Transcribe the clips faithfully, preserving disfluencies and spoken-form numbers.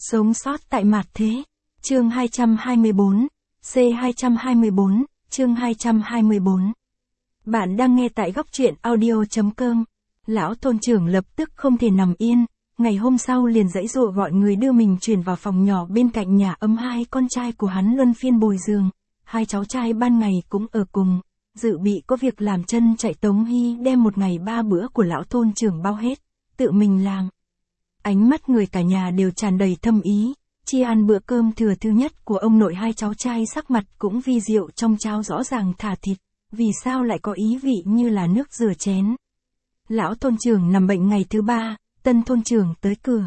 Sống sót tại mạt thế. Chương hai trăm hai mươi bốn. C hai trăm hai mươi bốn, chương hai trăm hai mươi bốn. Bạn đang nghe tại góc truyện audio.com. Lão thôn trưởng lập tức không thể nằm yên, ngày hôm sau liền giãy giụa gọi người đưa mình chuyển vào phòng nhỏ bên cạnh nhà ấm. Hai con trai của hắn luân phiên bồi giường, hai cháu trai ban ngày cũng ở cùng, dự bị có việc làm chân chạy. Tống Hy đem một ngày ba bữa của lão thôn trưởng bao hết, tự mình làm. Ánh mắt người cả nhà đều tràn đầy thâm ý, chia ăn bữa cơm thừa thứ nhất của ông nội. Hai cháu trai sắc mặt cũng vi diệu, trong cháo rõ ràng thả thịt, vì sao lại có ý vị như là nước rửa chén. Lão thôn trưởng nằm bệnh ngày thứ ba, tân thôn trưởng tới cửa.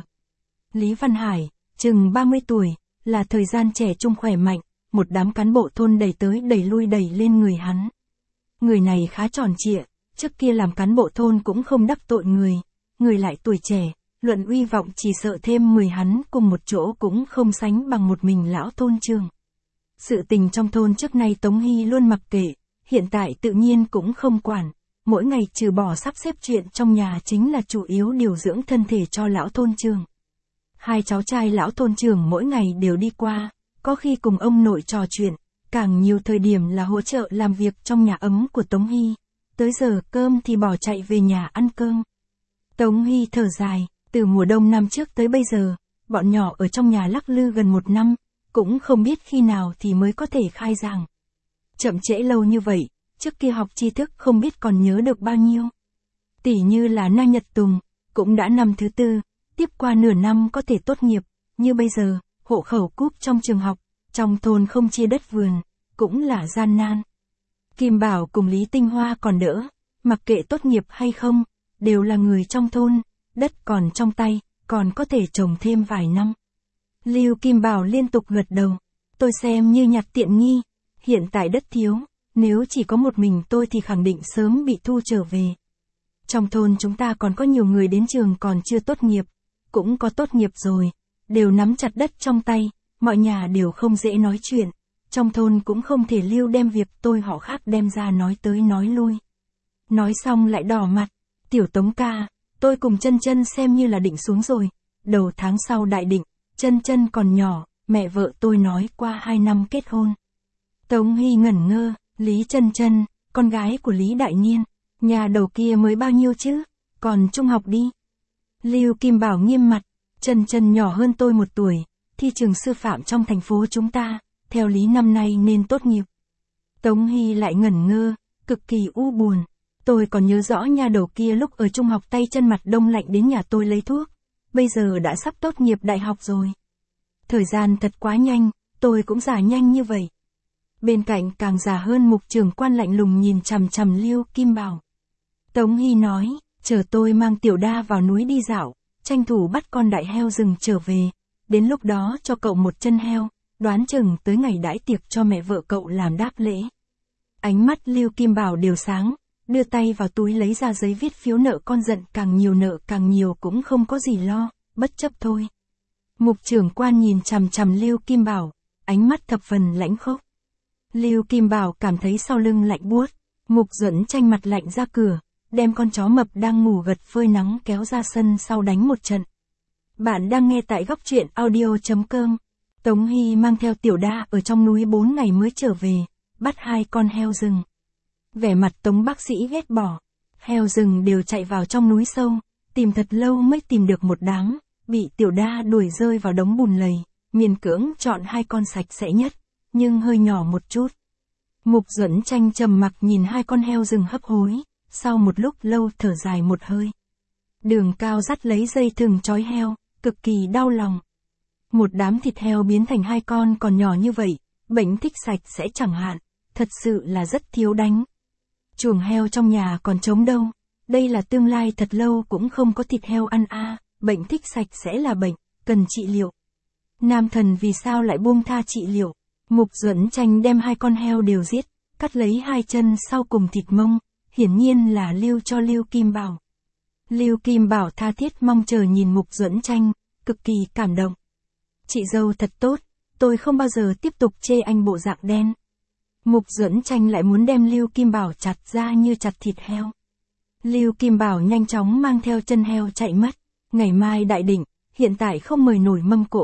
Lý Văn Hải, chừng ba mươi tuổi, là thời gian trẻ trung khỏe mạnh, một đám cán bộ thôn đẩy tới đẩy lui đẩy lên người hắn. Người này khá tròn trịa, trước kia làm cán bộ thôn cũng không đắc tội người, người lại tuổi trẻ, luận uy vọng chỉ sợ thêm mười hắn cùng một chỗ cũng không sánh bằng một mình lão thôn trưởng. Sự tình trong thôn trước nay Tống Hy luôn mặc kệ, hiện tại tự nhiên cũng không quản, mỗi ngày trừ bỏ sắp xếp chuyện trong nhà chính là chủ yếu điều dưỡng thân thể cho lão thôn trưởng. Hai cháu trai lão thôn trưởng mỗi ngày đều đi qua, có khi cùng ông nội trò chuyện, càng nhiều thời điểm là hỗ trợ làm việc trong nhà ấm của Tống Hy, tới giờ cơm thì bỏ chạy về nhà ăn cơm. Tống Hy thở dài, từ mùa đông năm trước tới bây giờ, bọn nhỏ ở trong nhà lắc lư gần một năm, cũng không biết khi nào thì mới có thể khai giảng. Chậm trễ lâu như vậy, trước kia học tri thức không biết còn nhớ được bao nhiêu. Tỉ như là Na Nhật Tùng, cũng đã năm thứ tư, tiếp qua nửa năm có thể tốt nghiệp, như bây giờ, hộ khẩu cúp trong trường học, trong thôn không chia đất vườn, cũng là gian nan. Kim Bảo cùng Lý Tinh Hoa còn đỡ, mặc kệ tốt nghiệp hay không, đều là người trong thôn, đất còn trong tay, còn có thể trồng thêm vài năm. Lưu Kim Bảo liên tục gật đầu, tôi xem như nhặt tiện nghi, hiện tại đất thiếu, nếu chỉ có một mình tôi thì khẳng định sớm bị thu trở về. Trong thôn chúng ta còn có nhiều người đến trường còn chưa tốt nghiệp, cũng có tốt nghiệp rồi, đều nắm chặt đất trong tay, mọi nhà đều không dễ nói chuyện, trong thôn cũng không thể lưu đem việc tôi họ khác đem ra nói tới nói lui. Nói xong lại đỏ mặt, tiểu Tống ca, tôi cùng Chân Chân xem như là định xuống rồi, đầu tháng sau đại định, Chân Chân còn nhỏ, mẹ vợ tôi nói qua hai năm kết hôn. Tống Hy ngẩn ngơ, Lý Chân Chân, con gái của Lý Đại Niên, nhà đầu kia mới bao nhiêu chứ, còn trung học đi. Lưu Kim Bảo nghiêm mặt, Chân Chân nhỏ hơn tôi một tuổi, thi trường sư phạm trong thành phố chúng ta, theo lý năm nay nên tốt nghiệp. Tống Hy lại ngẩn ngơ, cực kỳ u buồn. Tôi còn nhớ rõ nhà đầu kia lúc ở trung học tay chân mặt đông lạnh đến nhà tôi lấy thuốc, bây giờ đã sắp tốt nghiệp đại học rồi. Thời gian thật quá nhanh, tôi cũng già nhanh như vậy. Bên cạnh càng già hơn mục trưởng quan lạnh lùng nhìn chằm chằm Lưu Kim Bảo. Tống Hy nói, chờ tôi mang Tiểu Đa vào núi đi dạo, tranh thủ bắt con đại heo rừng trở về, đến lúc đó cho cậu một chân heo, đoán chừng tới ngày đãi tiệc cho mẹ vợ cậu làm đáp lễ. Ánh mắt Lưu Kim Bảo đều sáng, đưa tay vào túi lấy ra giấy viết phiếu nợ con giận càng nhiều nợ càng nhiều cũng không có gì lo, bất chấp thôi. Mục trưởng quan nhìn chằm chằm Lưu Kim Bảo, ánh mắt thập phần lãnh khốc. Lưu Kim Bảo cảm thấy sau lưng lạnh buốt, Mục Duẫn Tranh mặt lạnh ra cửa, đem con chó mập đang ngủ gật phơi nắng kéo ra sân sau đánh một trận. Bạn đang nghe tại góc truyện audio.com. Tống Hy mang theo Tiểu Đa ở trong núi bốn ngày mới trở về, bắt hai con heo rừng. Vẻ mặt Tống bác sĩ ghét bỏ, heo rừng đều chạy vào trong núi sâu, tìm thật lâu mới tìm được một đám, bị Tiểu Đa đuổi rơi vào đống bùn lầy, miền cưỡng chọn hai con sạch sẽ nhất, nhưng hơi nhỏ một chút. Mục Duẫn Tranh trầm mặc nhìn hai con heo rừng hấp hối, sau một lúc lâu thở dài một hơi. Đường Cao dắt lấy dây thừng trói heo, cực kỳ đau lòng. Một đám thịt heo biến thành hai con còn nhỏ như vậy, bệnh thích sạch sẽ chẳng hạn, thật sự là rất thiếu đánh. Chuồng heo trong nhà còn trống đâu, đây là tương lai thật lâu cũng không có thịt heo ăn a, à, bệnh thích sạch sẽ là bệnh, cần trị liệu. Nam thần vì sao lại buông tha trị liệu? Mục Duẫn Tranh đem hai con heo đều giết, cắt lấy hai chân sau cùng thịt mông, hiển nhiên là lưu cho Lưu Kim Bảo. Lưu Kim Bảo tha thiết mong chờ nhìn Mục Duẫn Tranh, cực kỳ cảm động. Chị dâu thật tốt, tôi không bao giờ tiếp tục chê anh bộ dạng đen. Mục Duẫn Tranh lại muốn đem Lưu Kim Bảo chặt ra như chặt thịt heo. Lưu Kim Bảo nhanh chóng mang theo chân heo chạy mất, ngày mai đại định, hiện tại không mời nổi mâm cỗ,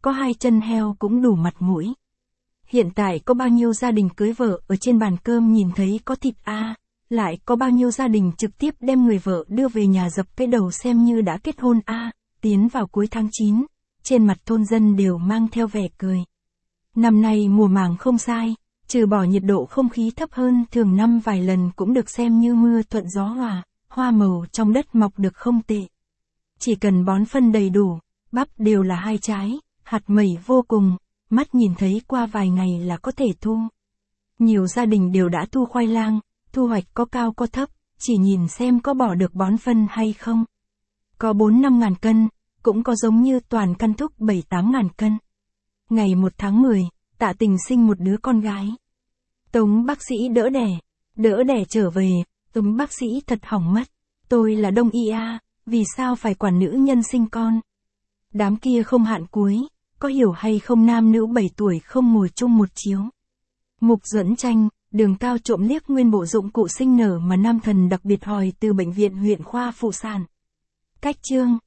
có hai chân heo cũng đủ mặt mũi. Hiện tại có bao nhiêu gia đình cưới vợ ở trên bàn cơm nhìn thấy có thịt a, lại có bao nhiêu gia đình trực tiếp đem người vợ đưa về nhà dập cái đầu xem như đã kết hôn a. Tiến vào cuối tháng chín, trên mặt thôn dân đều mang theo vẻ cười. Năm nay mùa màng không sai, trừ bỏ nhiệt độ không khí thấp hơn thường năm vài lần cũng được xem như mưa thuận gió hòa, hoa màu trong đất mọc được không tệ. Chỉ cần bón phân đầy đủ, bắp đều là hai trái, hạt mẩy vô cùng, mắt nhìn thấy qua vài ngày là có thể thu. Nhiều gia đình đều đã thu khoai lang, thu hoạch có cao có thấp, chỉ nhìn xem có bỏ được bón phân hay không. Có bốn năm ngàn cân, cũng có giống như toàn căn thúc bảy tám ngàn cân. Ngày một tháng mười, Tạ Tình sinh một đứa con gái. Tống bác sĩ đỡ đẻ, đỡ đẻ trở về, Tống bác sĩ thật hỏng mất. Tôi là đông y a, vì sao phải quản nữ nhân sinh con? Đám kia không hạn cuối, có hiểu hay không nam nữ bảy tuổi không ngồi chung một chiếu. Mục Duẫn Tranh, Đường Cao trộm liếc nguyên bộ dụng cụ sinh nở mà nam thần đặc biệt hỏi từ bệnh viện huyện khoa phụ sản. Cách chương